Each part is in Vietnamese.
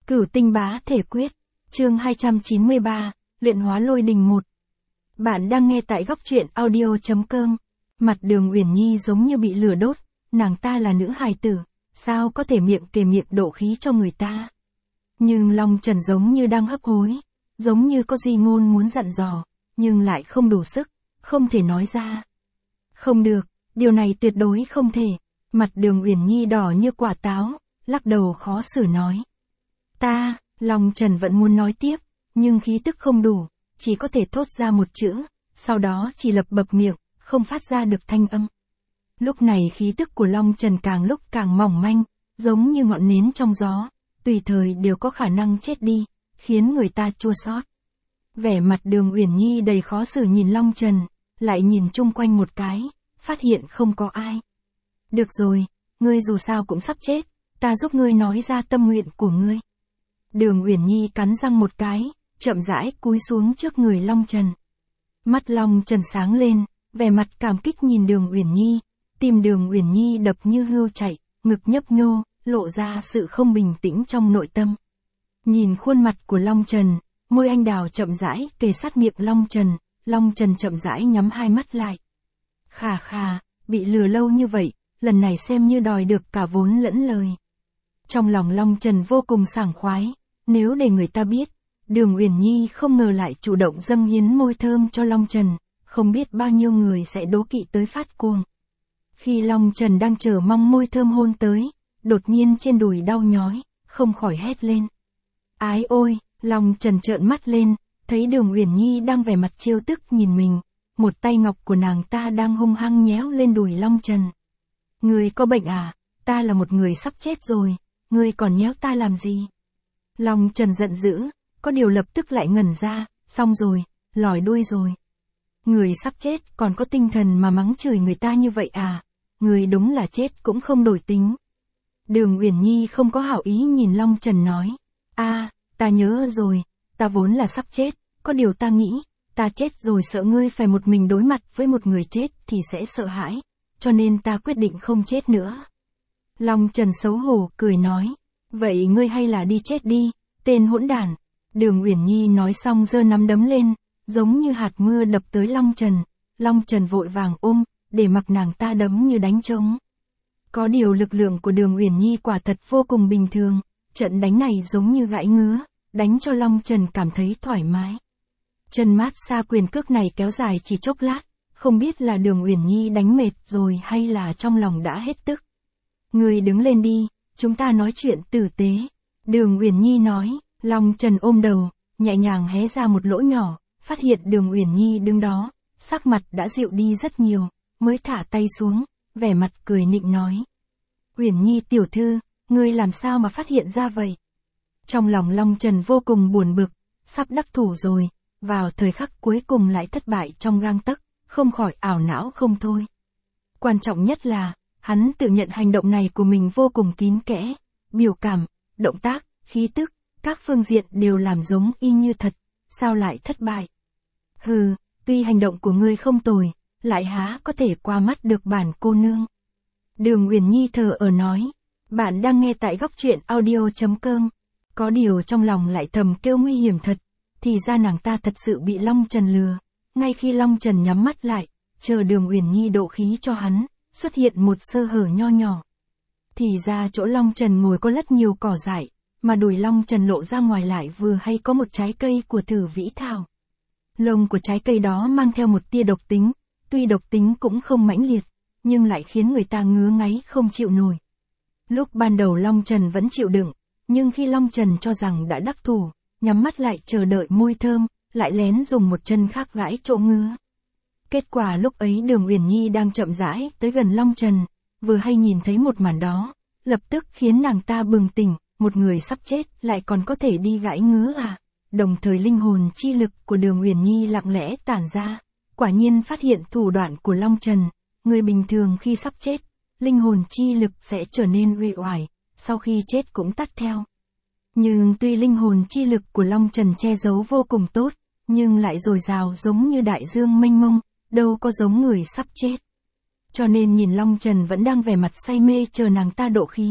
Cửu tinh bá thể quyết, chương 293, luyện hóa lôi đình 1. Bạn đang nghe tại góc truyện audio.com. Mặt Đường Uyển Nhi giống như bị lửa đốt, nàng ta là nữ hài tử, sao có thể miệng kề miệng độ khí cho người ta. Nhưng Long Trần giống như đang hấp hối, giống như có gì ngôn muốn dặn dò, nhưng lại không đủ sức, không thể nói ra. Không được, điều này tuyệt đối không thể. Mặt Đường Uyển Nhi đỏ như quả táo, lắc đầu khó xử nói. Long Trần vẫn muốn nói tiếp, nhưng khí tức không đủ, chỉ có thể thốt ra một chữ, sau đó chỉ lập bập miệng, không phát ra được thanh âm. Lúc này khí tức của Long Trần càng lúc càng mỏng manh, giống như ngọn nến trong gió, tùy thời đều có khả năng chết đi, khiến người ta chua xót. Vẻ mặt Đường Uyển Nhi đầy khó xử nhìn Long Trần, lại nhìn chung quanh một cái, phát hiện không có ai. Được rồi, ngươi dù sao cũng sắp chết, ta giúp ngươi nói ra tâm nguyện của ngươi. Đường Uyển Nhi cắn răng một cái, chậm rãi cúi xuống trước người Long Trần. Mắt Long Trần sáng lên, vẻ mặt cảm kích nhìn Đường Uyển Nhi, tim Đường Uyển Nhi đập như hươu chạy, ngực nhấp nhô, lộ ra sự không bình tĩnh trong nội tâm. Nhìn khuôn mặt của Long Trần, môi anh đào chậm rãi kề sát miệng Long Trần chậm rãi nhắm hai mắt lại. Khà, bị lừa lâu như vậy, lần này xem như đòi được cả vốn lẫn lời. Trong lòng Long Trần vô cùng sảng khoái, nếu để người ta biết, Đường Uyển Nhi không ngờ lại chủ động dâng hiến môi thơm cho Long Trần, không biết bao nhiêu người sẽ đố kỵ tới phát cuồng. Khi Long Trần đang chờ mong môi thơm hôn tới, đột nhiên trên đùi đau nhói, không khỏi hét lên. Ái ôi, Long Trần trợn mắt lên, thấy Đường Uyển Nhi đang vẻ mặt trêu tức nhìn mình, một tay ngọc của nàng ta đang hung hăng nhéo lên đùi Long Trần. Ngươi có bệnh à, ta là một người sắp chết rồi, ngươi còn nhéo ta làm gì? Long Trần giận dữ, có điều lập tức lại ngẩn ra, xong rồi, lòi đuôi rồi. Người sắp chết còn có tinh thần mà mắng chửi người ta như vậy à, người đúng là chết cũng không đổi tính. Đường Uyển Nhi không có hảo ý nhìn Long Trần nói, ta nhớ rồi, ta vốn là sắp chết, có điều ta nghĩ, ta chết rồi sợ ngươi phải một mình đối mặt với một người chết thì sẽ sợ hãi, cho nên ta quyết định không chết nữa. Long Trần xấu hổ cười nói, vậy ngươi hay là đi chết đi, tên hỗn đản. Đường Uyển Nhi nói xong giơ nắm đấm lên, giống như hạt mưa đập tới Long Trần vội vàng ôm, để mặc nàng ta đấm như đánh trống. Có điều lực lượng của Đường Uyển Nhi quả thật vô cùng bình thường, trận đánh này giống như gãi ngứa, đánh cho Long Trần cảm thấy thoải mái. Chân mát xa quyền cước này kéo dài chỉ chốc lát, không biết là Đường Uyển Nhi đánh mệt rồi hay là trong lòng đã hết tức. Ngươi đứng lên đi, chúng ta nói chuyện tử tế. Đường Uyển Nhi nói, Long Trần ôm đầu, nhẹ nhàng hé ra một lỗ nhỏ, phát hiện Đường Uyển Nhi đứng đó, sắc mặt đã dịu đi rất nhiều, mới thả tay xuống, vẻ mặt cười nịnh nói. Uyển Nhi tiểu thư, ngươi làm sao mà phát hiện ra vậy? Trong lòng Long Trần vô cùng buồn bực, sắp đắc thủ rồi, vào thời khắc cuối cùng lại thất bại trong gang tấc, không khỏi ảo não không thôi. Quan trọng nhất là, hắn tự nhận hành động này của mình vô cùng kín kẽ, biểu cảm, động tác, khí tức, các phương diện đều làm giống y như thật, sao lại thất bại? Hừ, tuy hành động của ngươi không tồi, lại há có thể qua mắt được bản cô nương. Đường Uyển Nhi thờ ở nói, bạn đang nghe tại góc truyện audio.com, có điều trong lòng lại thầm kêu nguy hiểm thật, thì ra nàng ta thật sự bị Long Trần lừa. Ngay khi Long Trần nhắm mắt lại, chờ Đường Uyển Nhi độ khí cho hắn, xuất hiện một sơ hở nho nhỏ. Thì ra chỗ Long Trần ngồi có rất nhiều cỏ dại, mà đùi Long Trần lộ ra ngoài lại vừa hay có một trái cây của Thử Vĩ Thảo. Lông của trái cây đó mang theo một tia độc tính, tuy độc tính cũng không mãnh liệt, nhưng lại khiến người ta ngứa ngáy không chịu nổi. Lúc ban đầu Long Trần vẫn chịu đựng, nhưng khi Long Trần cho rằng đã đắc thủ, nhắm mắt lại chờ đợi môi thơm, lại lén dùng một chân khác gãi chỗ ngứa. Kết quả lúc ấy Đường Uyển Nhi đang chậm rãi tới gần Long Trần, vừa hay nhìn thấy một màn đó, lập tức khiến nàng ta bừng tỉnh, một người sắp chết lại còn có thể đi gãi ngứa à. Đồng thời linh hồn chi lực của Đường Uyển Nhi lặng lẽ tản ra, quả nhiên phát hiện thủ đoạn của Long Trần, người bình thường khi sắp chết, linh hồn chi lực sẽ trở nên uể oải, sau khi chết cũng tắt theo. Nhưng tuy linh hồn chi lực của Long Trần che giấu vô cùng tốt, nhưng lại dồi dào giống như đại dương mênh mông, đâu có giống người sắp chết. Cho nên nhìn Long Trần vẫn đang vẻ mặt say mê chờ nàng ta độ khí,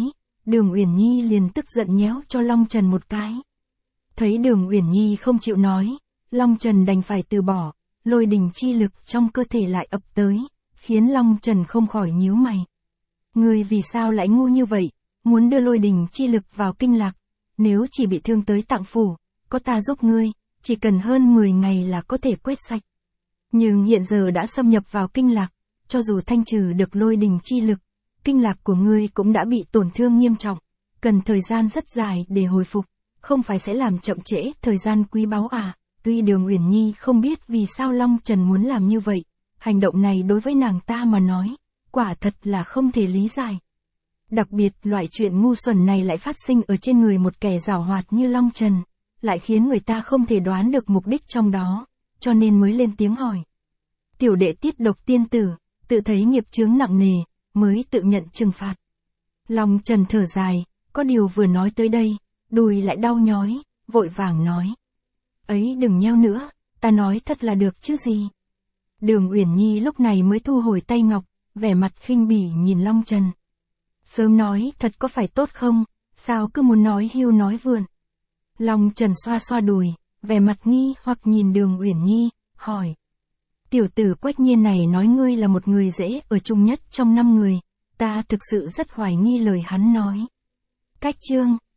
Đường Uyển Nhi liền tức giận nhéo cho Long Trần một cái. Thấy Đường Uyển Nhi không chịu nói, Long Trần đành phải từ bỏ, lôi đình chi lực trong cơ thể lại ập tới, khiến Long Trần không khỏi nhíu mày. Ngươi vì sao lại ngu như vậy, muốn đưa lôi đình chi lực vào kinh lạc, nếu chỉ bị thương tới tạng phủ, có ta giúp ngươi, chỉ cần hơn 10 ngày là có thể quét sạch. Nhưng hiện giờ đã xâm nhập vào kinh lạc, cho dù thanh trừ được lôi đình chi lực, kinh lạc của ngươi cũng đã bị tổn thương nghiêm trọng, cần thời gian rất dài để hồi phục, không phải sẽ làm chậm trễ thời gian quý báu à. Tuy Đường Uyển Nhi không biết vì sao Long Trần muốn làm như vậy, hành động này đối với nàng ta mà nói, quả thật là không thể lý giải. Đặc biệt loại chuyện ngu xuẩn này lại phát sinh ở trên người một kẻ giảo hoạt như Long Trần, lại khiến người ta không thể đoán được mục đích trong đó, cho nên mới lên tiếng hỏi. Tiểu đệ Tiết Độc tiên tử, tự thấy nghiệp chướng nặng nề, mới tự nhận trừng phạt. Long Trần thở dài, có điều vừa nói tới đây, đùi lại đau nhói, vội vàng nói. Ấy đừng nheo nữa, ta nói thật là được chứ gì. Đường Uyển Nhi lúc này mới thu hồi tay ngọc, vẻ mặt khinh bỉ nhìn Long Trần. Sớm nói thật có phải tốt không, sao cứ muốn nói hưu nói vượn. Long Trần xoa xoa đùi, vẻ mặt nghi hoặc nhìn Đường Uyển Nhi, hỏi. Tiểu tử Quách Nhiên này nói ngươi là một người dễ ở chung nhất trong 5 người, ta thực sự rất hoài nghi lời hắn nói. Cách chương